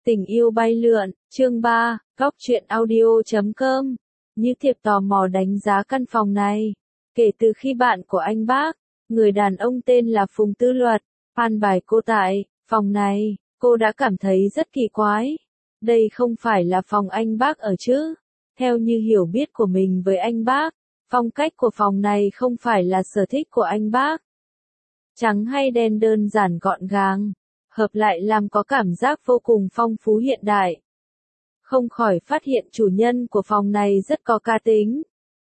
Tình yêu bay lượn, chương 3, góc truyện audio.com. Như Thiệp tò mò đánh giá căn phòng này. Kể từ khi bạn của anh bác, người đàn ông tên là Phùng Tư Luật, an bài cô tại phòng này, cô đã cảm thấy rất kỳ quái. Đây không phải là phòng anh bác ở chứ? Theo như hiểu biết của mình với anh bác, phong cách của phòng này không phải là sở thích của anh bác. Trắng hay đen đơn giản gọn gàng, hợp lại làm có cảm giác vô cùng phong phú hiện đại. Không khỏi phát hiện chủ nhân của phòng này rất có cá tính.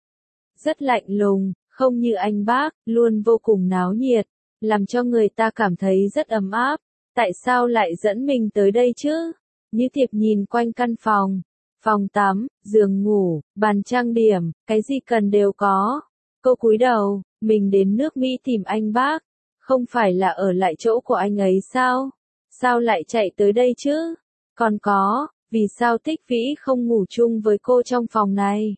Rất lạnh lùng, không như anh bác, luôn vô cùng náo nhiệt, làm cho người ta cảm thấy rất ấm áp. Tại sao lại dẫn mình tới đây chứ? Như Thiệp nhìn quanh căn phòng. Phòng tắm, giường ngủ, bàn trang điểm, cái gì cần đều có. Cô cúi đầu, mình đến nước Mỹ tìm anh bác. Không phải là ở lại chỗ của anh ấy sao? Sao lại chạy tới đây chứ? Còn có, vì sao Tích Vĩ không ngủ chung với cô trong phòng này?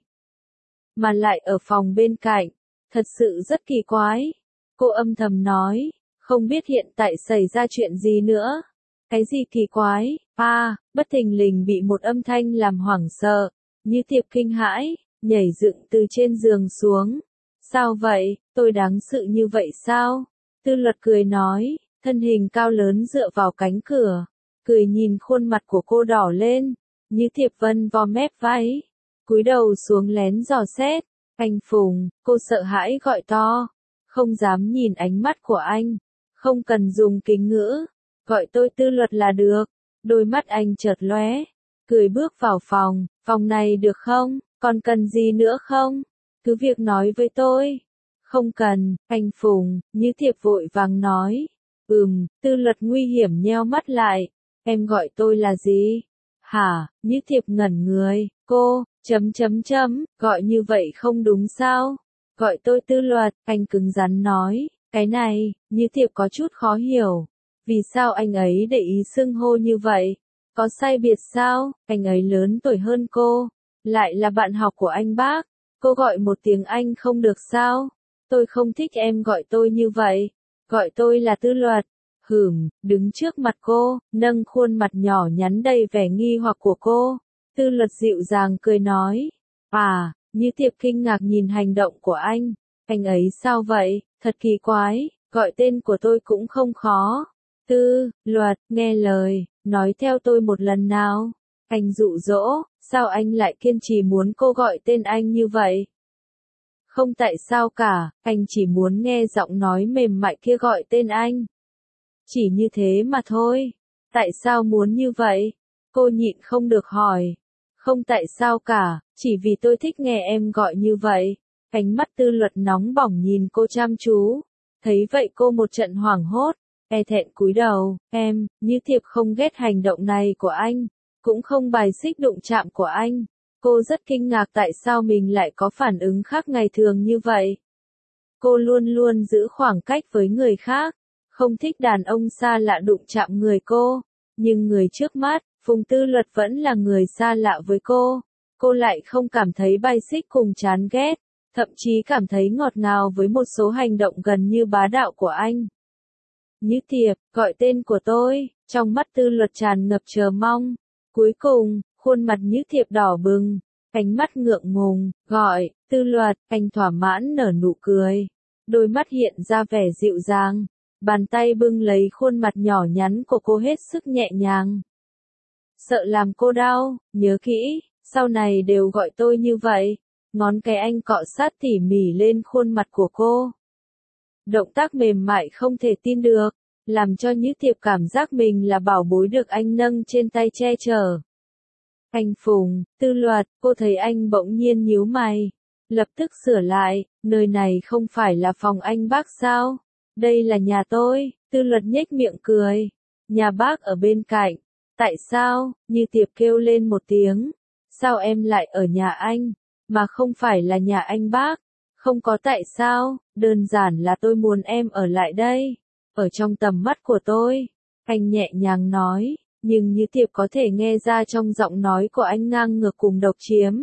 Mà lại ở phòng bên cạnh, thật sự rất kỳ quái. Cô âm thầm nói, không biết hiện tại xảy ra chuyện gì nữa. Cái gì kỳ quái? Bất thình lình bị một âm thanh làm hoảng sợ. Như Thiệp kinh hãi, nhảy dựng từ trên giường xuống. Sao vậy, tôi đáng sự như vậy sao? Tư Luật cười nói, thân hình cao lớn dựa vào cánh cửa, cười nhìn khuôn mặt của cô đỏ lên. Như Thiệp vân vo mép váy, cúi đầu xuống lén dò xét. Anh Phùng, cô sợ hãi gọi to, không dám nhìn ánh mắt của anh. Không cần dùng kính ngữ, gọi tôi Tư Luật là được. Đôi mắt anh chợt lóe, cười bước vào phòng. Phòng này được không? Còn cần gì nữa không? Cứ việc nói với tôi. Không cần, anh Phùng, Như Thiệp vội vàng nói. Tư Luật nguy hiểm nheo mắt lại. Em gọi tôi là gì? Hả? Như Thiệp ngẩn người. Cô, gọi như vậy không đúng sao? Gọi tôi Tư Luật, anh cứng rắn nói. Cái này, Như Thiệp có chút khó hiểu. Vì sao anh ấy để ý xưng hô như vậy? Có sai biệt sao? Anh ấy lớn tuổi hơn cô, lại là bạn học của anh bác. Cô gọi một tiếng anh không được sao? Tôi không thích em gọi tôi như vậy. Gọi tôi là Tư Luật. Đứng trước mặt cô, nâng khuôn mặt nhỏ nhắn đầy vẻ nghi hoặc của cô. Tư Luật dịu dàng cười nói. Như Thiệp kinh ngạc nhìn hành động của anh. Anh ấy sao vậy? Thật kỳ quái, gọi tên của tôi cũng không khó. Tư Luật, nghe lời, nói theo tôi một lần nào. Anh dụ dỗ, sao anh lại kiên trì muốn cô gọi tên anh như vậy? Không tại sao cả, anh chỉ muốn nghe giọng nói mềm mại kia gọi tên anh. Chỉ như thế mà thôi. Tại sao muốn như vậy? Cô nhịn không được hỏi. Không tại sao cả, chỉ vì tôi thích nghe em gọi như vậy. Ánh mắt Tư Luật nóng bỏng nhìn cô chăm chú. Thấy vậy cô một trận hoảng hốt, e thẹn cúi đầu. Em, Như Thiệp không ghét hành động này của anh, cũng không bài xích đụng chạm của anh. Cô rất kinh ngạc tại sao mình lại có phản ứng khác ngày thường như vậy. Cô luôn luôn giữ khoảng cách với người khác, không thích đàn ông xa lạ đụng chạm người cô. Nhưng người trước mắt, Phùng Tư Luật vẫn là người xa lạ với cô. Cô lại không cảm thấy bài xích cùng chán ghét, thậm chí cảm thấy ngọt ngào với một số hành động gần như bá đạo của anh. Như Thiệp, gọi tên của tôi, trong mắt Tư Luật tràn ngập chờ mong. Cuối cùng, khuôn mặt Như Thiệp đỏ bừng, ánh mắt ngượng ngùng, gọi, Tư Luật, anh thỏa mãn nở nụ cười. Đôi mắt hiện ra vẻ dịu dàng, bàn tay bưng lấy khuôn mặt nhỏ nhắn của cô hết sức nhẹ nhàng. Sợ làm cô đau, nhớ kỹ, sau này đều gọi tôi như vậy. Ngón cái anh cọ sát tỉ mỉ lên khuôn mặt của cô. Động tác mềm mại không thể tin được, làm cho Như Thiệp cảm giác mình là bảo bối được anh nâng trên tay che chở. Anh Phùng, Tư Luật, cô thấy anh bỗng nhiên nhíu mày. Lập tức sửa lại, nơi này không phải là phòng anh bác sao? Đây là nhà tôi. Tư Luật nhếch miệng cười. Nhà bác ở bên cạnh. Tại sao? Như Thiệp kêu lên một tiếng. Sao em lại ở nhà anh, mà không phải là nhà anh bác? Không có tại sao, đơn giản là tôi muốn em ở lại đây, ở trong tầm mắt của tôi. Anh nhẹ nhàng nói, nhưng Như Thiệp có thể nghe ra trong giọng nói của anh ngang ngược cùng độc chiếm.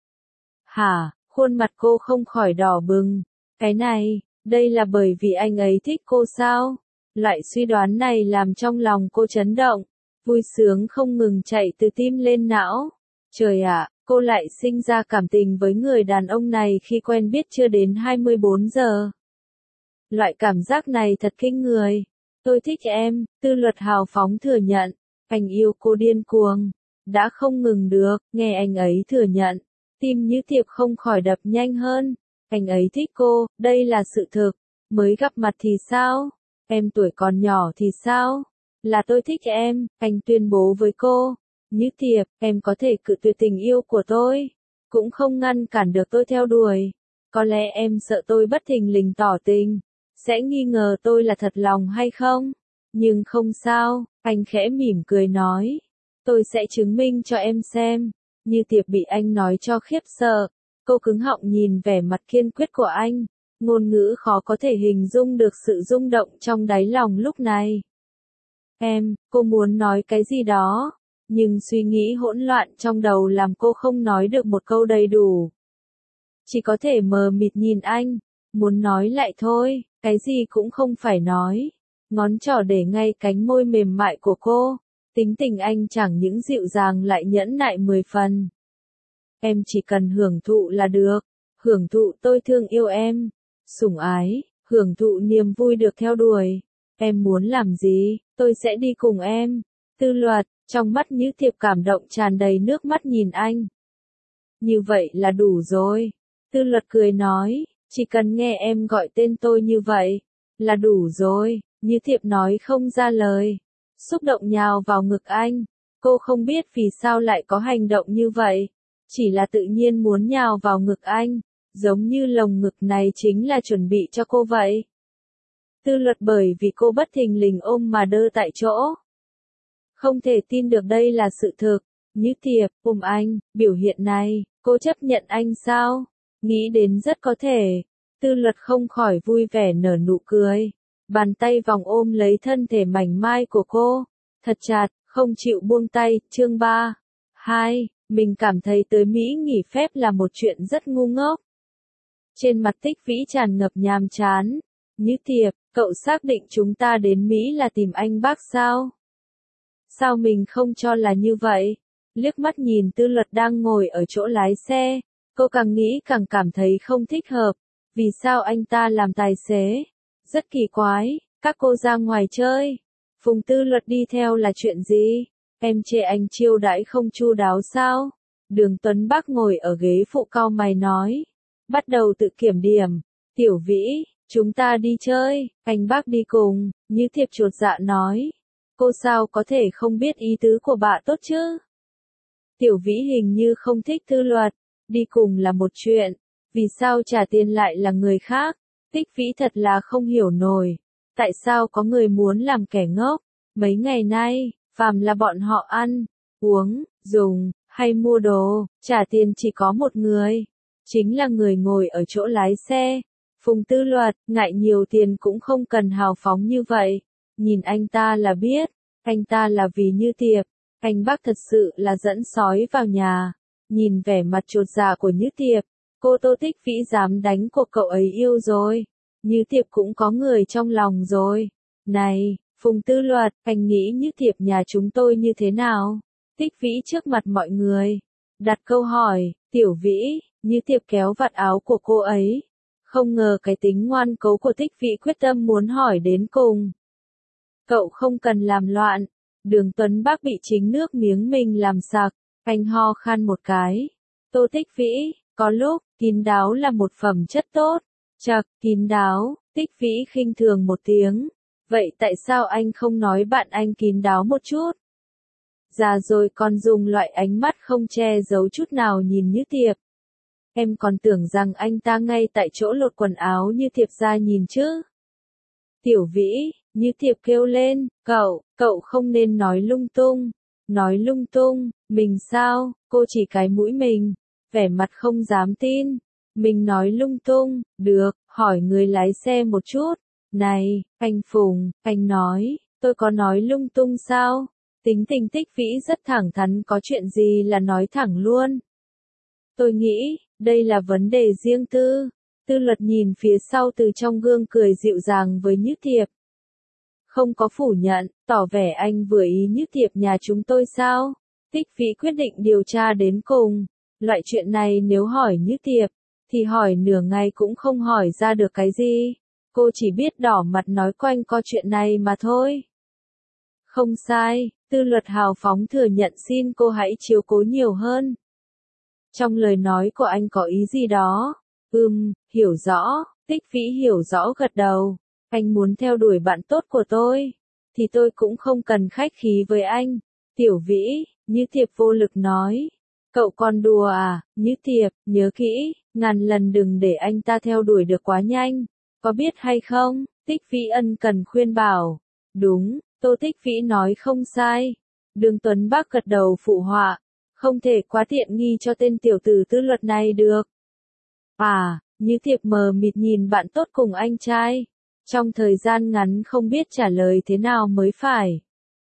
Hả, khuôn mặt cô không khỏi đỏ bừng. Cái này, đây là bởi vì anh ấy thích cô sao? Loại suy đoán này làm trong lòng cô chấn động. Vui sướng không ngừng chạy từ tim lên não. Trời ạ, cô lại sinh ra cảm tình với người đàn ông này khi quen biết chưa đến 24 giờ. Loại cảm giác này thật kinh người. Tôi thích em, Tư Luật hào phóng thừa nhận. Anh yêu cô điên cuồng. Đã không ngừng được, nghe anh ấy thừa nhận. Tim Như Thiệp không khỏi đập nhanh hơn. Anh ấy thích cô, đây là sự thực. Mới gặp mặt thì sao? Em tuổi còn nhỏ thì sao? Là tôi thích em, anh tuyên bố với cô. Như Thiệp, em có thể cự tuyệt tình yêu của tôi. Cũng không ngăn cản được tôi theo đuổi. Có lẽ em sợ tôi bất thình lình tỏ tình. Sẽ nghi ngờ tôi là thật lòng hay không? Nhưng không sao, anh khẽ mỉm cười nói. Tôi sẽ chứng minh cho em xem. Như Tiệp bị anh nói cho khiếp sợ. Cô cứng họng nhìn vẻ mặt kiên quyết của anh. Ngôn ngữ khó có thể hình dung được sự rung động trong đáy lòng lúc này. Cô muốn nói cái gì đó. Nhưng suy nghĩ hỗn loạn trong đầu làm cô không nói được một câu đầy đủ. Chỉ có thể mờ mịt nhìn anh. Muốn nói lại thôi, cái gì cũng không phải nói. Ngón trỏ để ngay cánh môi mềm mại của cô. Tính tình anh chẳng những dịu dàng lại nhẫn nại 10 phần. Em chỉ cần hưởng thụ là được. Hưởng thụ tôi thương yêu em. Sủng ái, hưởng thụ niềm vui được theo đuổi. Em muốn làm gì, tôi sẽ đi cùng em. Tư Luật, trong mắt Như Thiệp cảm động tràn đầy nước mắt nhìn anh. Như vậy là đủ rồi. Tư Luật cười nói, chỉ cần nghe em gọi tên tôi như vậy, là đủ rồi. Như Thiệp nói không ra lời. Xúc động nhào vào ngực anh. Cô không biết vì sao lại có hành động như vậy. Chỉ là tự nhiên muốn nhào vào ngực anh. Giống như lồng ngực này chính là chuẩn bị cho cô vậy. Tư Luật bởi vì cô bất thình lình ôm mà đơ tại chỗ. Không thể tin được đây là sự thực. Như Thiệp, ôm anh, biểu hiện này, cô chấp nhận anh sao? Nghĩ đến rất có thể. Tư Luật không khỏi vui vẻ nở nụ cười. Bàn tay vòng ôm lấy thân thể mảnh mai của cô. Thật chặt, không chịu buông tay. Chương 3. 2. Mình cảm thấy tới Mỹ nghỉ phép là một chuyện rất ngu ngốc. Trên mặt Tích Vĩ tràn ngập nhàm chán. Như Thiệp, cậu xác định chúng ta đến Mỹ là tìm anh bác sao? Sao mình không cho là như vậy? Liếc mắt nhìn Tư Luật đang ngồi ở chỗ lái xe. Cô càng nghĩ càng cảm thấy không thích hợp. Vì sao anh ta làm tài xế? Rất kỳ quái, các cô ra ngoài chơi. Phùng Tư Luật đi theo là chuyện gì? Em chê anh chiêu đãi không chu đáo sao? Đường Tuấn Bắc ngồi ở ghế phụ cau mày nói. Bắt đầu tự kiểm điểm. Tiểu Vĩ, chúng ta đi chơi, anh bác đi cùng. Như Thiệp chuột dạ nói. Cô sao có thể không biết ý tứ của bà tốt chứ? Tiểu Vĩ hình như không thích Tư Luật. Đi cùng là một chuyện. Vì sao trả tiền lại là người khác? Tích Vĩ thật là không hiểu nổi. Tại sao có người muốn làm kẻ ngốc? Mấy ngày nay, phàm là bọn họ ăn, uống, dùng, hay mua đồ, trả tiền chỉ có một người. Chính là người ngồi ở chỗ lái xe. Phùng Tư Luật, ngại nhiều tiền cũng không cần hào phóng như vậy. Nhìn anh ta là biết, anh ta là vì Như Thiệp. Anh bác thật sự là dẫn sói vào nhà. Nhìn vẻ mặt chột dạ của Như Thiệp. Cô Tô Tích Vĩ dám đánh cuộc cậu ấy yêu rồi. Như Thiệp cũng có người trong lòng rồi. Này, Phùng Tư Luật, anh nghĩ Như Thiệp nhà chúng tôi như thế nào? Tích Vĩ trước mặt mọi người. Đặt câu hỏi, Tiểu Vĩ, Như Thiệp kéo vạt áo của cô ấy. Không ngờ cái tính ngoan cố của Tích Vĩ quyết tâm muốn hỏi đến cùng. Cậu không cần làm loạn. Đường Tuấn Bắc bị chính nước miếng mình làm sặc. Anh ho khan một cái. Tô Tích Vĩ, có lúc, kín đáo là một phẩm chất tốt. Chậc, kín đáo, Tích Vĩ khinh thường một tiếng. Vậy tại sao anh không nói bạn anh kín đáo một chút? Già rồi còn dùng loại ánh mắt không che giấu chút nào nhìn Như Thiệp. Em còn tưởng rằng anh ta ngay tại chỗ lột quần áo Như Thiệp ra nhìn chứ. Tiểu Vĩ, Như Thiệp kêu lên, cậu không nên nói lung tung. Nói lung tung, mình sao, cô chỉ cái mũi mình. Vẻ mặt không dám tin. Mình nói lung tung, được, hỏi người lái xe một chút. Này, anh Phùng, anh nói, tôi có nói lung tung sao? Tính tình Tích Vĩ rất thẳng thắn, có chuyện gì là nói thẳng luôn. Tôi nghĩ, đây là vấn đề riêng tư. Tư Luật nhìn phía sau từ trong gương cười dịu dàng với Như Thiệp. Không có phủ nhận, Tỏ vẻ anh vừa ý Như Thiệp nhà chúng tôi sao? Tích Vĩ quyết định điều tra đến cùng. Loại chuyện này nếu hỏi Như Thiệp, thì hỏi nửa ngày cũng không hỏi ra được cái gì. Cô chỉ biết đỏ mặt nói quanh co chuyện này mà thôi. Không sai, Tư Luật hào phóng thừa nhận xin cô hãy chiếu cố nhiều hơn. Trong lời nói của anh có ý gì đó? Hiểu rõ, Tích Vĩ hiểu rõ gật đầu. Anh muốn theo đuổi bạn tốt của tôi, thì tôi cũng không cần khách khí với anh. Tiểu Vĩ, Như Thiệp vô lực nói. Cậu còn đùa à, Như Thiệp, nhớ kỹ, ngàn lần đừng để anh ta theo đuổi được quá nhanh. Có biết hay không? Tích Vĩ ân cần khuyên bảo. Đúng, Tô Tích Vĩ nói không sai. Đường Tuấn Bác gật đầu phụ họa. Không thể quá tiện nghi cho tên tiểu tử Tư Luật này được. À, Như Thiệp mờ mịt nhìn bạn tốt cùng anh trai. Trong thời gian ngắn không biết trả lời thế nào mới phải.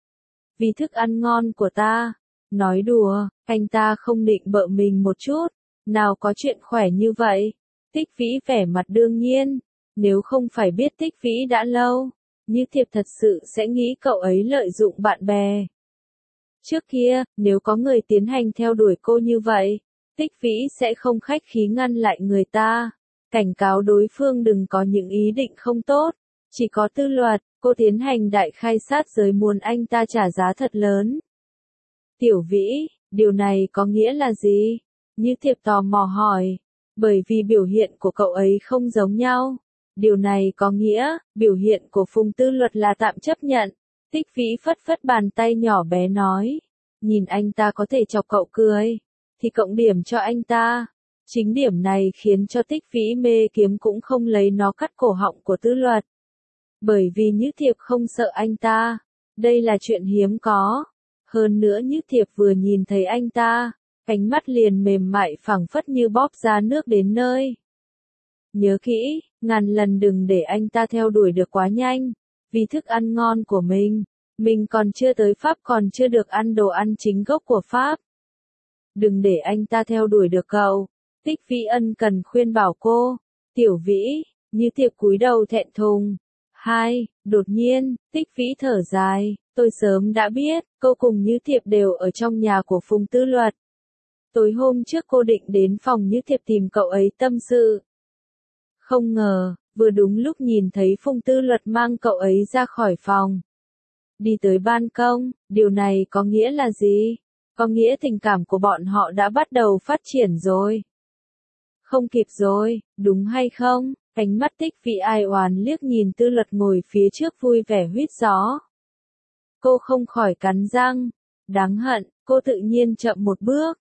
Vì thức ăn ngon của ta. Nói đùa, anh ta không định bợ mình một chút. Nào có chuyện khỏe như vậy. Tích Vĩ vẻ mặt đương nhiên. Nếu không phải biết Tích Vĩ đã lâu, Như Thiệp thật sự sẽ nghĩ cậu ấy lợi dụng bạn bè. Trước kia, nếu có người tiến hành theo đuổi cô như vậy, Tích Vĩ sẽ không khách khí ngăn lại người ta. Cảnh cáo đối phương đừng có những ý định không tốt. Chỉ có Tư Luật, cô tiến hành đại khai sát giới muốn anh ta trả giá thật lớn. Tiểu Vĩ, điều này có nghĩa là gì? Như Thiệp tò mò hỏi. Bởi vì biểu hiện của cậu ấy không giống nhau. Điều này có nghĩa, biểu hiện của Phùng Tư Luật là tạm chấp nhận. Tích Vĩ phất phất bàn tay nhỏ bé nói. Nhìn anh ta có thể chọc cậu cười, thì cộng điểm cho anh ta. Chính điểm này khiến cho Tích Vĩ mê kiếm cũng không lấy nó cắt cổ họng của Tư Luật. Bởi vì Như Thiệp không sợ anh ta. Đây là chuyện hiếm có. Hơn nữa Như Thiệp vừa nhìn thấy anh ta, ánh mắt liền mềm mại phẳng phất như bóp ra nước đến nơi. Nhớ kỹ, ngàn lần đừng để anh ta theo đuổi được quá nhanh. Vì thức ăn ngon của mình còn chưa tới Pháp, còn chưa được ăn đồ ăn chính gốc của Pháp. Đừng để anh ta theo đuổi được cậu. Tích Vĩ ân cần khuyên bảo cô. Tiểu Vĩ, Như Thiệp cúi đầu thẹn thùng. Đột nhiên, Tích Vĩ thở dài. Tôi sớm đã biết, cô cùng Như Thiệp đều ở trong nhà của Phùng Tư Luật. Tối hôm trước cô định đến phòng Như Thiệp tìm cậu ấy tâm sự. Không ngờ, vừa đúng lúc nhìn thấy Phùng Tư Luật mang cậu ấy ra khỏi phòng. Đi tới ban công, điều này có nghĩa là gì? Có nghĩa tình cảm của bọn họ đã bắt đầu phát triển rồi. Không kịp rồi, đúng hay không? Ánh mắt Tích Vĩ ai oán liếc nhìn Tư Luật ngồi phía trước vui vẻ huýt gió. Cô không khỏi cắn răng. Đáng hận, cô tự nhiên chậm một bước.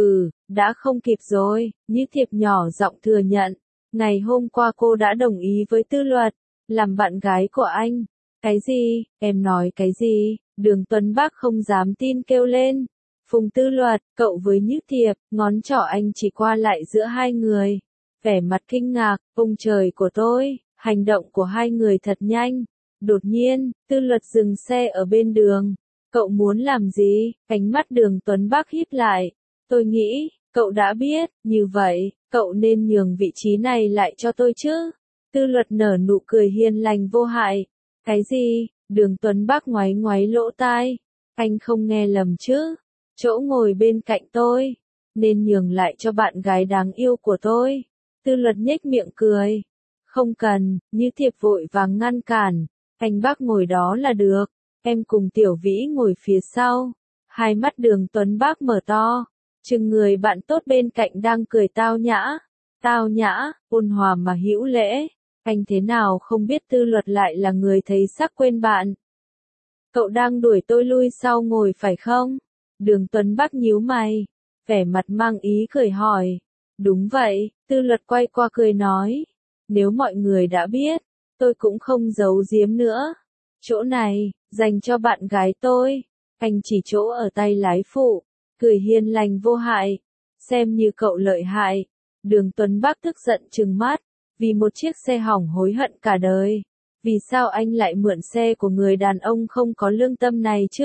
Đã không kịp rồi, Như Thiệp nhỏ giọng thừa nhận. Ngày hôm qua cô đã đồng ý với Tư Luật, làm bạn gái của anh. Cái gì, em nói cái gì? Đường Tuấn Bác không dám tin kêu lên. Phùng Tư Luật, cậu với Như Thiệp, ngón trỏ anh chỉ qua lại giữa hai người. Vẻ mặt kinh ngạc, ông trời của tôi, hành động của hai người thật nhanh. Đột nhiên, Tư Luật dừng xe ở bên đường. Cậu muốn làm gì? Ánh mắt Đường Tuấn Bác híp lại. Tôi nghĩ, cậu đã biết, như vậy, cậu nên nhường vị trí này lại cho tôi chứ. Tư Luật nở nụ cười hiền lành vô hại. Cái gì? Đường Tuấn Bác ngoáy ngoáy lỗ tai. Anh không nghe lầm chứ? Chỗ ngồi bên cạnh tôi, nên nhường lại cho bạn gái đáng yêu của tôi. Tư Luật nhếch miệng cười. Không cần, Như Thiệp vội vàng ngăn cản. Anh Bác ngồi đó là được. Em cùng Tiểu Vĩ ngồi phía sau. Hai mắt Đường Tuấn Bác mở to. Chừng người bạn tốt bên cạnh đang cười tao nhã. Tao nhã, ôn hòa mà hữu lễ. Anh thế nào không biết Tư Luật lại là người thấy sắc quên bạn. Cậu đang đuổi tôi lui sau ngồi phải không? Đường Tuấn Bác nhíu mày. Vẻ mặt mang ý cười hỏi. Đúng vậy, Tư Luật quay qua cười nói. Nếu mọi người đã biết, tôi cũng không giấu giếm nữa. Chỗ này, dành cho bạn gái tôi. Anh chỉ chỗ ở tay lái phụ. Cười hiền lành vô hại. Xem như cậu lợi hại. Đường Tuấn Bác tức giận trừng mắt. Vì một chiếc xe hỏng hối hận cả đời. Vì sao anh lại mượn xe của người đàn ông không có lương tâm này chứ?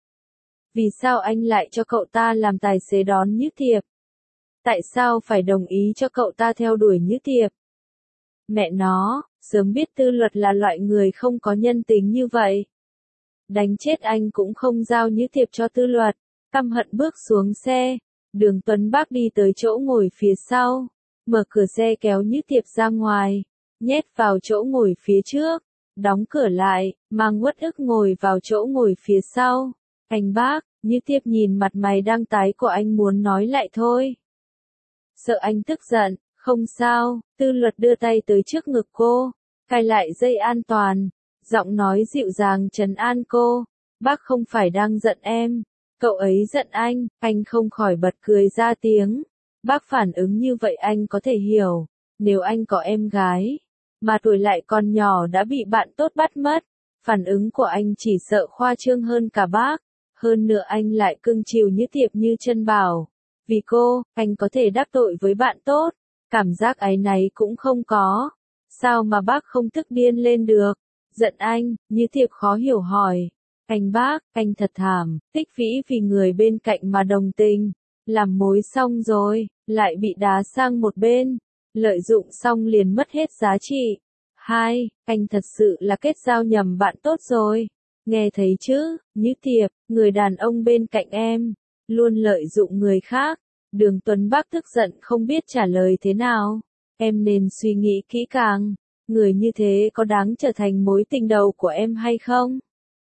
Vì sao anh lại cho cậu ta làm tài xế đón Như Thiệp? Tại sao phải đồng ý cho cậu ta theo đuổi Như Thiệp? Mẹ nó, sớm biết Tư Luật là loại người không có nhân tính như vậy. đánh chết anh cũng không giao Như Thiệp cho Tư Luật. Căm hận bước xuống xe, Đường Tuấn Bác đi tới chỗ ngồi phía sau, mở cửa xe kéo Như Thiệp ra ngoài, nhét vào chỗ ngồi phía trước, đóng cửa lại, mang uất ức ngồi vào chỗ ngồi phía sau. Anh Bác, Như Thiệp nhìn mặt mày đang tái của anh muốn nói lại thôi. Sợ anh tức giận, không sao, Tư Luật đưa tay tới trước ngực cô, cài lại dây an toàn, giọng nói dịu dàng trấn an cô. Bác không phải đang giận em, cậu ấy giận anh không khỏi bật cười ra tiếng. Bác phản ứng như vậy anh có thể hiểu, nếu anh có em gái, mà tuổi lại còn nhỏ đã bị bạn tốt bắt mất, phản ứng của anh chỉ sợ khoa trương hơn cả bác. Hơn nữa anh lại cưng chiều Như Thiệp như chân bảo. Vì cô, anh có thể đắc tội với bạn tốt, cảm giác áy náy cũng không có. Sao mà bác không tức điên lên được? Giận anh, Như Thiệp khó hiểu hỏi. Anh Bác, anh thật thảm, Tích Vĩ vì người bên cạnh mà đồng tình, làm mối xong rồi, lại bị đá sang một bên, lợi dụng xong liền mất hết giá trị. Hai, anh thật sự là kết giao nhầm bạn tốt rồi. Nghe thấy chứ, Như Thiệp, người đàn ông bên cạnh em, luôn lợi dụng người khác. Đường Tuấn Bác tức giận không biết trả lời thế nào. Em nên suy nghĩ kỹ càng, người như thế có đáng trở thành mối tình đầu của em hay không?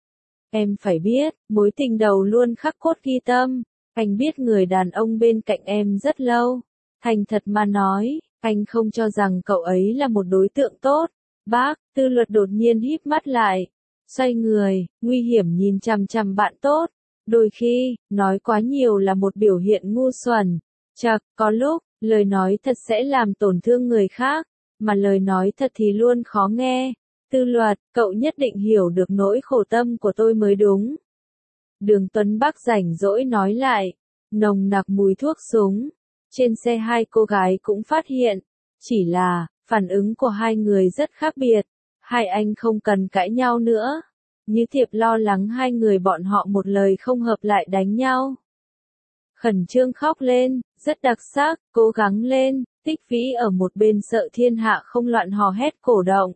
Em phải biết, mối tình đầu luôn khắc cốt ghi tâm. Anh biết người đàn ông bên cạnh em rất lâu. Thành thật mà nói, anh không cho rằng cậu ấy là một đối tượng tốt. Bác, Tư Luật đột nhiên híp mắt lại, xoay người, nguy hiểm nhìn chằm chằm bạn tốt. Đôi khi, nói quá nhiều là một biểu hiện ngu xuẩn. Chật, có lúc, lời nói thật sẽ làm tổn thương người khác, mà lời nói thật thì luôn khó nghe. Tư Luật, cậu nhất định hiểu được nỗi khổ tâm của tôi mới đúng. Đường Tuấn Bác rảnh rỗi nói lại, nồng nặc mùi thuốc súng. Trên xe hai cô gái cũng phát hiện, chỉ là, phản ứng của hai người rất khác biệt. Hai anh không cần cãi nhau nữa. Như Thiệp lo lắng hai người bọn họ một lời không hợp lại đánh nhau. Khẩn trương khóc lên, rất đặc sắc, cố gắng lên. Tích Vĩ ở một bên sợ thiên hạ không loạn hò hét cổ động.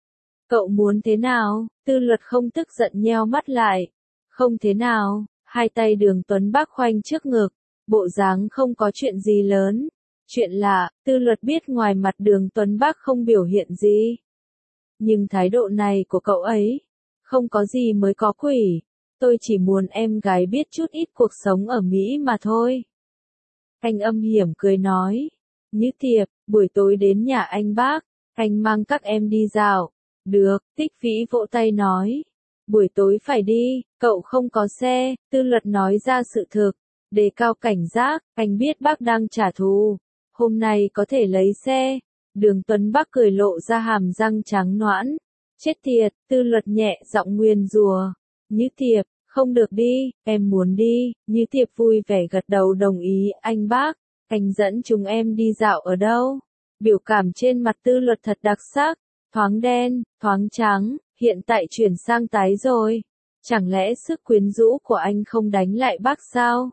Cậu muốn thế nào? Tư Luật không tức giận nheo mắt lại. Không thế nào, hai tay Đường Tuấn Bác khoanh trước ngực, bộ dáng không có chuyện gì lớn. Chuyện lạ, Tư Luật biết ngoài mặt Đường Tuấn Bác không biểu hiện gì. Nhưng thái độ này của cậu ấy, không có gì mới có quỷ. Tôi chỉ muốn em gái biết chút ít cuộc sống ở Mỹ mà thôi. Anh âm hiểm cười nói. Như Thiệp, buổi tối đến nhà anh Bác, anh mang các em đi dạo. Được, Tích Vĩ vỗ tay nói. Buổi tối phải đi, cậu không có xe. Tư Luật nói ra sự thực, đề cao cảnh giác. Anh biết bác đang trả thù, hôm nay có thể lấy xe. Đường Tuấn Bác cười lộ ra hàm răng trắng nõn. Chết tiệt, Tư Luật nhẹ giọng nguyền rủa. Như Thiệp, không được đi, em muốn đi. Như Thiệp vui vẻ gật đầu đồng ý. Anh Bác, anh dẫn chúng em đi dạo ở đâu? Biểu cảm trên mặt Tư Luật thật đặc sắc, thoáng đen, thoáng trắng, hiện tại chuyển sang tái rồi. Chẳng lẽ sức quyến rũ của anh không đánh lại bác sao?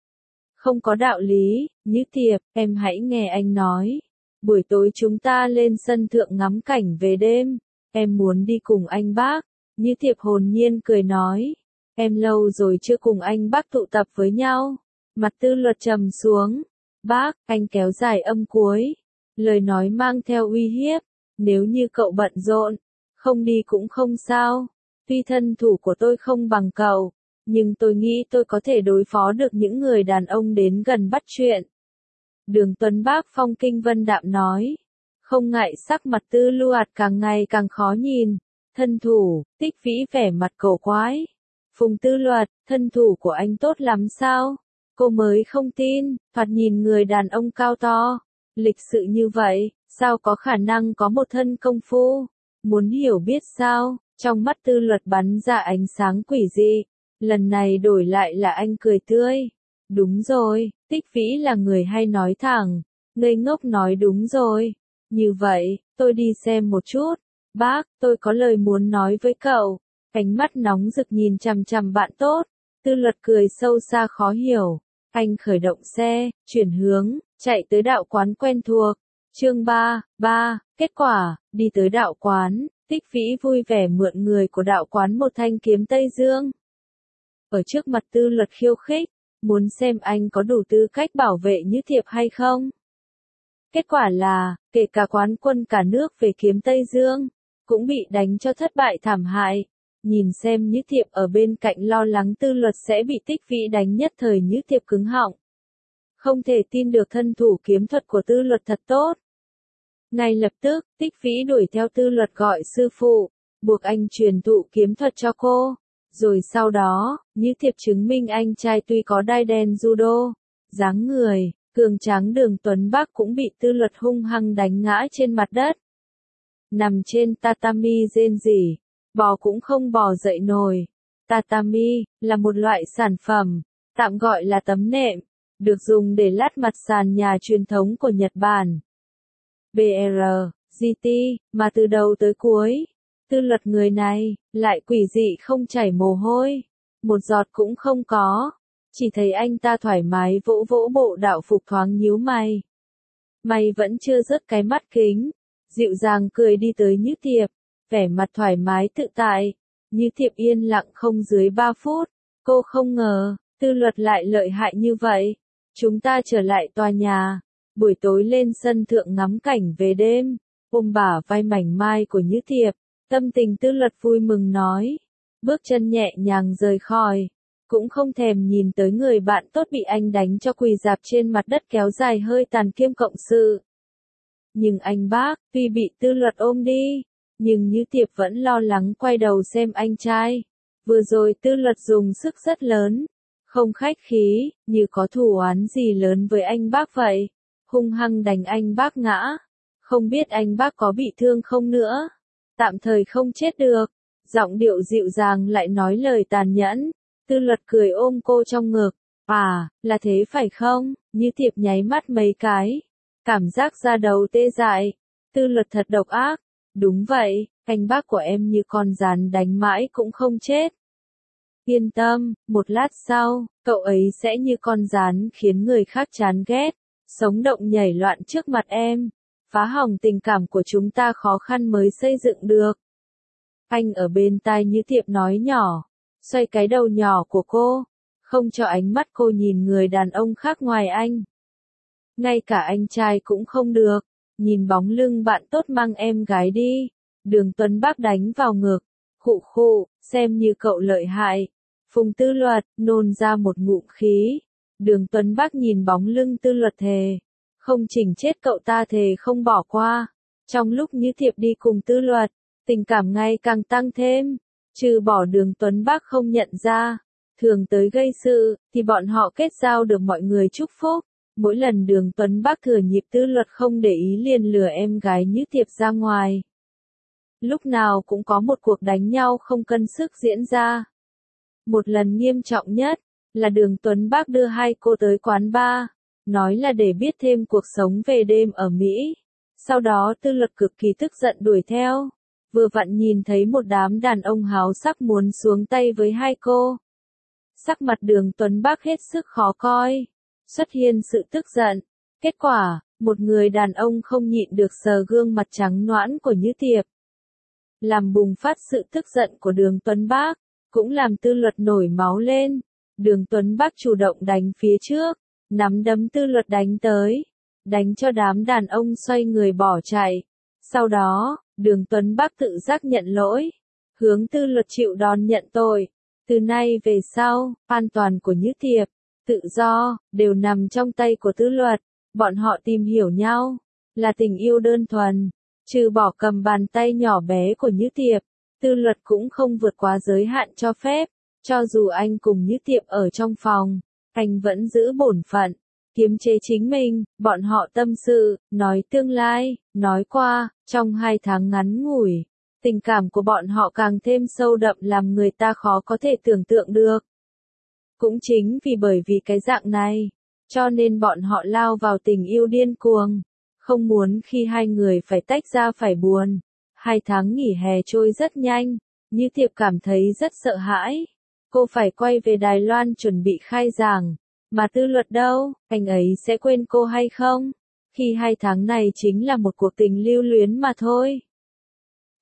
Không có đạo lý. Như Thiệp, em hãy nghe anh nói. Buổi tối chúng ta lên sân thượng ngắm cảnh về đêm. Em muốn đi cùng anh Bác. Như Thiệp hồn nhiên cười nói. Em lâu rồi chưa cùng anh Bác tụ tập với nhau. Mặt Tư Luật trầm xuống. Bác, anh kéo dài âm cuối. Lời nói mang theo uy hiếp. Nếu như cậu bận rộn, không đi cũng không sao. Tuy thân thủ của tôi không bằng cậu, nhưng tôi nghĩ tôi có thể đối phó được những người đàn ông đến gần bắt chuyện. Đường Tuấn Bác phong kinh vân đạm nói. Không ngại sắc mặt Tư Luật càng ngày càng khó nhìn. Thân thủ, Tích Vĩ vẻ mặt cổ quái. Phùng Tư Luật, thân thủ của anh tốt lắm sao? Cô mới không tin, thoạt nhìn người đàn ông cao to, lịch sự như vậy, sao có khả năng có một thân công phu? Muốn hiểu biết sao? Trong mắt Tư Luật bắn ra ánh sáng quỷ dị. Lần này đổi lại là anh cười tươi. Đúng rồi, Tích Vĩ là người hay nói thẳng. Ngây ngốc nói đúng rồi. Như vậy, tôi đi xem một chút. Bác, tôi có lời muốn nói với cậu. Ánh mắt nóng rực nhìn chằm chằm bạn tốt. Tư Luật cười sâu xa khó hiểu. Anh khởi động xe, chuyển hướng, chạy tới đạo quán quen thuộc. Chương 3, kết quả, đi tới đạo quán, Tích Vĩ vui vẻ mượn người của đạo quán một thanh kiếm Tây Dương. Ở trước mặt Tư Luật khiêu khích, muốn xem anh có đủ tư cách bảo vệ Như Thiệp hay không. Kết quả là, kể cả quán quân cả nước về kiếm Tây Dương, cũng bị đánh cho thất bại thảm hại. Nhìn xem Như Thiệp ở bên cạnh lo lắng Tư Luật sẽ bị Tích Vĩ đánh, nhất thời Như Thiệp cứng họng. Không thể tin được thân thủ kiếm thuật của Tư Luật thật tốt. Ngay lập tức, Tích Vĩ đuổi theo Tư Luật gọi sư phụ, buộc anh truyền thụ kiếm thuật cho cô. Rồi sau đó, Như Thiệp chứng minh anh trai tuy có đai đen judo, dáng người, cường tráng Đường Tuấn Bắc cũng bị Tư Luật hung hăng đánh ngã trên mặt đất. Nằm trên tatami rên rỉ, bò cũng không bò dậy nổi. Tatami là một loại sản phẩm, tạm gọi là tấm nệm, được dùng để lát mặt sàn nhà truyền thống của Nhật Bản. BR, GT, mà từ đầu tới cuối, Tư Luật người này, lại quỷ dị không chảy mồ hôi, một giọt cũng không có, chỉ thấy anh ta thoải mái vỗ vỗ bộ đạo phục thoáng nhíu mày. Mày vẫn chưa rớt cái mắt kính, dịu dàng cười đi tới Như Thiệp, vẻ mặt thoải mái tự tại. Như Thiệp yên lặng không dưới 3 phút, cô không ngờ, Tư Luật lại lợi hại như vậy. Chúng ta trở lại tòa nhà, buổi tối lên sân thượng ngắm cảnh về đêm, ôm bả vai mảnh mai của Như Thiệp, tâm tình Tư Luật vui mừng nói, bước chân nhẹ nhàng rời khỏi, cũng không thèm nhìn tới người bạn tốt bị anh đánh cho quỳ rạp trên mặt đất kéo dài hơi tàn kiêm cộng sự. Nhưng anh bác, tuy bị Tư Luật ôm đi, nhưng Như Thiệp vẫn lo lắng quay đầu xem anh trai. Vừa rồi Tư Luật dùng sức rất lớn, không khách khí, như có thù oán gì lớn với anh bác vậy, hung hăng đánh anh bác ngã. Không biết anh bác có bị thương không nữa, tạm thời không chết được. Giọng điệu dịu dàng lại nói lời tàn nhẫn. Tư Luật cười ôm cô trong ngực. À, là thế phải không? Như Thiệp nháy mắt mấy cái, cảm giác da đầu tê dại. Tư Luật thật độc ác. Đúng vậy, anh bác của em như con gián đánh mãi cũng không chết. Yên tâm, một lát sau, cậu ấy sẽ như con gián khiến người khác chán ghét, sống động nhảy loạn trước mặt em, phá hỏng tình cảm của chúng ta khó khăn mới xây dựng được. Anh ở bên tai Như Thiệp nói nhỏ, xoay cái đầu nhỏ của cô, không cho ánh mắt cô nhìn người đàn ông khác ngoài anh. Ngay cả anh trai cũng không được, nhìn bóng lưng bạn tốt mang em gái đi. Đường Tuấn Bắc đánh vào ngực, khụ khụ, xem như cậu lợi hại. Phùng Tư Luật nôn ra một ngụm khí. Đường Tuấn Bắc nhìn bóng lưng Tư Luật thề, không chỉnh chết cậu ta, thề không bỏ qua. Trong lúc Như Thiệp đi cùng Tư Luật, tình cảm ngày càng tăng thêm, trừ bỏ Đường Tuấn Bắc không nhận ra, thường tới gây sự, thì bọn họ kết giao được mọi người chúc phúc. Mỗi lần Đường Tuấn Bắc thừa nhịp Tư Luật không để ý liền lừa em gái Như Thiệp ra ngoài. Lúc nào cũng có một cuộc đánh nhau không cân sức diễn ra. Một lần nghiêm trọng nhất, là Đường Tuấn Bắc đưa hai cô tới quán bar, nói là để biết thêm cuộc sống về đêm ở Mỹ. Sau đó Tư Luật cực kỳ tức giận đuổi theo, vừa vặn nhìn thấy một đám đàn ông háo sắc muốn xuống tay với hai cô. Sắc mặt Đường Tuấn Bắc hết sức khó coi, xuất hiện sự tức giận. Kết quả, một người đàn ông không nhịn được sờ gương mặt trắng nõn của Như Thiệp, làm bùng phát sự tức giận của Đường Tuấn Bắc, cũng làm Tư Luật nổi máu lên. Đường Tuấn Bắc chủ động đánh phía trước, nắm đấm Tư Luật đánh tới, đánh cho đám đàn ông xoay người bỏ chạy. Sau đó, Đường Tuấn Bắc tự giác nhận lỗi, hướng Tư Luật chịu đòn nhận tội. Từ nay về sau, an toàn của Như Thiệp, tự do, đều nằm trong tay của Tư Luật. Bọn họ tìm hiểu nhau, là tình yêu đơn thuần, trừ bỏ cầm bàn tay nhỏ bé của Như Thiệp, Tư Luật cũng không vượt quá giới hạn cho phép. Cho dù anh cùng Như Thiệp ở trong phòng, anh vẫn giữ bổn phận, kiềm chế chính mình. Bọn họ tâm sự, nói tương lai, nói qua. Trong 2 tháng ngắn ngủi, tình cảm của bọn họ càng thêm sâu đậm làm người ta khó có thể tưởng tượng được. Cũng chính vì bởi vì cái dạng này, cho nên bọn họ lao vào tình yêu điên cuồng, không muốn khi hai người phải tách ra phải buồn. 2 tháng nghỉ hè trôi rất nhanh, Như Thiệp cảm thấy rất sợ hãi. Cô phải quay về Đài Loan chuẩn bị khai giảng, mà Tư Luật đâu, anh ấy sẽ quên cô hay không? Khi 2 tháng này chính là một cuộc tình lưu luyến mà thôi.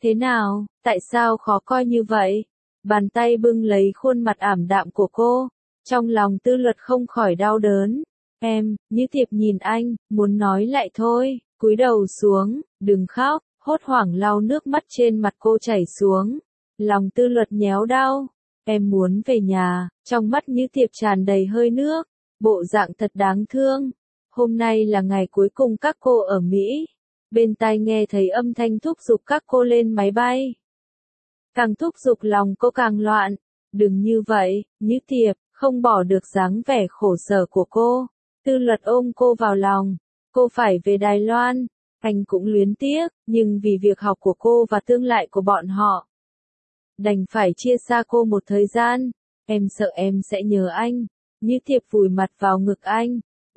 Thế nào, tại sao khó coi như vậy? Bàn tay bưng lấy khuôn mặt ảm đạm của cô. Trong lòng Tư Luật không khỏi đau đớn. Em, Như Thiệp nhìn anh, muốn nói lại thôi, cúi đầu xuống, đừng khóc, hốt hoảng lau nước mắt trên mặt cô chảy xuống. Lòng Tư Luật nhéo đau. Em muốn về nhà, trong mắt Như Thiệp tràn đầy hơi nước, bộ dạng thật đáng thương. Hôm nay là ngày cuối cùng các cô ở Mỹ. Bên tai nghe thấy âm thanh thúc giục các cô lên máy bay. Càng thúc giục lòng cô càng loạn. Đừng như vậy, Như Thiệp, không bỏ được dáng vẻ khổ sở của cô. Tư Luật ôm cô vào lòng. Cô phải về Đài Loan. Anh cũng luyến tiếc, nhưng vì việc học của cô và tương lai của bọn họ, đành phải chia xa cô một thời gian. Em sợ em sẽ nhớ anh. Như Thiệp vùi mặt vào ngực anh.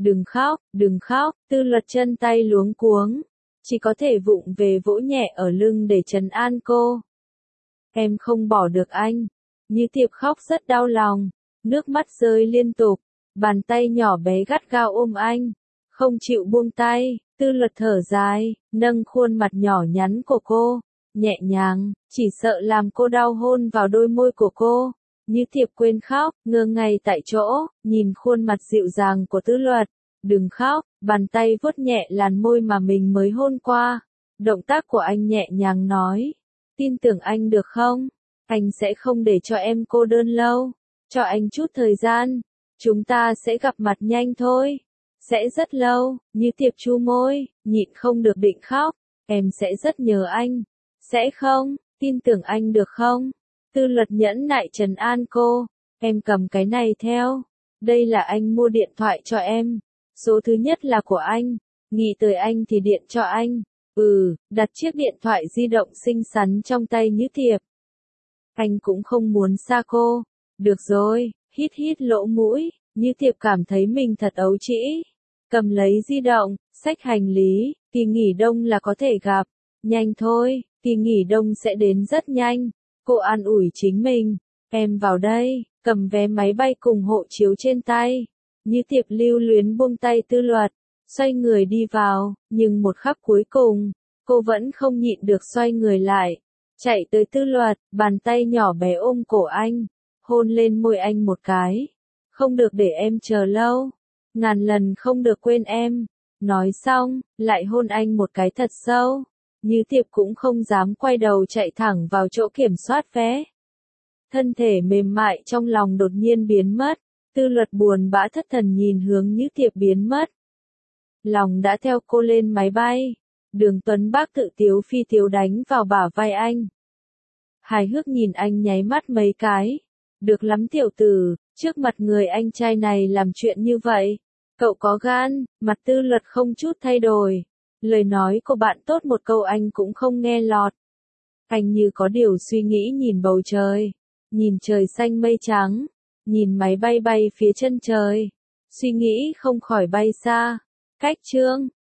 Đừng khóc, Tư Luật chân tay luống cuống. Chỉ có thể vụng về vỗ nhẹ ở lưng để trấn an cô. Em không bỏ được anh. Như Thiệp khóc rất đau lòng. Nước mắt rơi liên tục. Bàn tay nhỏ bé gắt gao ôm anh. Không chịu buông tay. Tư Luật thở dài, nâng khuôn mặt nhỏ nhắn của cô. Nhẹ nhàng, chỉ sợ làm cô đau hôn vào đôi môi của cô. Như Thiệp quên khóc, ngơ ngay tại chỗ, nhìn khuôn mặt dịu dàng của Tư Luật. Đừng khóc, bàn tay vuốt nhẹ làn môi mà mình mới hôn qua. Động tác của anh nhẹ nhàng nói. Tin tưởng anh được không? Anh sẽ không để cho em cô đơn lâu. Cho anh chút thời gian. Chúng ta sẽ gặp mặt nhanh thôi. Sẽ rất lâu. Như Thiệp chu môi, nhịn không được định khóc. Em sẽ rất nhớ anh. Sẽ không, tin tưởng anh được không? Tư Luật nhẫn nại trấn an cô. Em cầm cái này theo. Đây là anh mua điện thoại cho em. Số thứ nhất là của anh. Nghĩ tới anh thì điện cho anh. Đặt chiếc điện thoại di động xinh xắn trong tay Như Thiệp. Anh cũng không muốn xa cô. Được rồi, hít lỗ mũi. Như Thiệp cảm thấy mình thật ấu trĩ. Cầm lấy di động, xách hành lý. Kỳ nghỉ đông là có thể gặp. Nhanh thôi, kỳ nghỉ đông sẽ đến rất nhanh. Cô an ủi chính mình. Em vào đây, cầm vé máy bay cùng hộ chiếu trên tay. Như Thiệp lưu luyến buông tay Tư Luật, xoay người đi vào, nhưng một khắc cuối cùng, cô vẫn không nhịn được xoay người lại. Chạy tới Tư Luật, bàn tay nhỏ bé ôm cổ anh, hôn lên môi anh một cái. Không được để em chờ lâu. Ngàn lần không được quên em. Nói xong, lại hôn anh một cái thật sâu. Như Thiệp cũng không dám quay đầu chạy thẳng vào chỗ kiểm soát vé. Thân thể mềm mại trong lòng đột nhiên biến mất. Tư Luật buồn bã thất thần nhìn hướng Như Thiệp biến mất. Lòng đã theo cô lên máy bay. Đường Tuấn Bác tự tiếu phi tiếu đánh vào bả vai anh. Hài hước nhìn anh nháy mắt mấy cái. Được lắm tiểu tử, trước mặt người anh trai này làm chuyện như vậy. Cậu có gan, mặt Tư Luật không chút thay đổi. Lời nói của bạn tốt một câu anh cũng không nghe lọt. Anh như có điều suy nghĩ nhìn bầu trời. Nhìn trời xanh mây trắng. Nhìn máy bay bay phía chân trời. Suy nghĩ không khỏi bay xa. Cách chương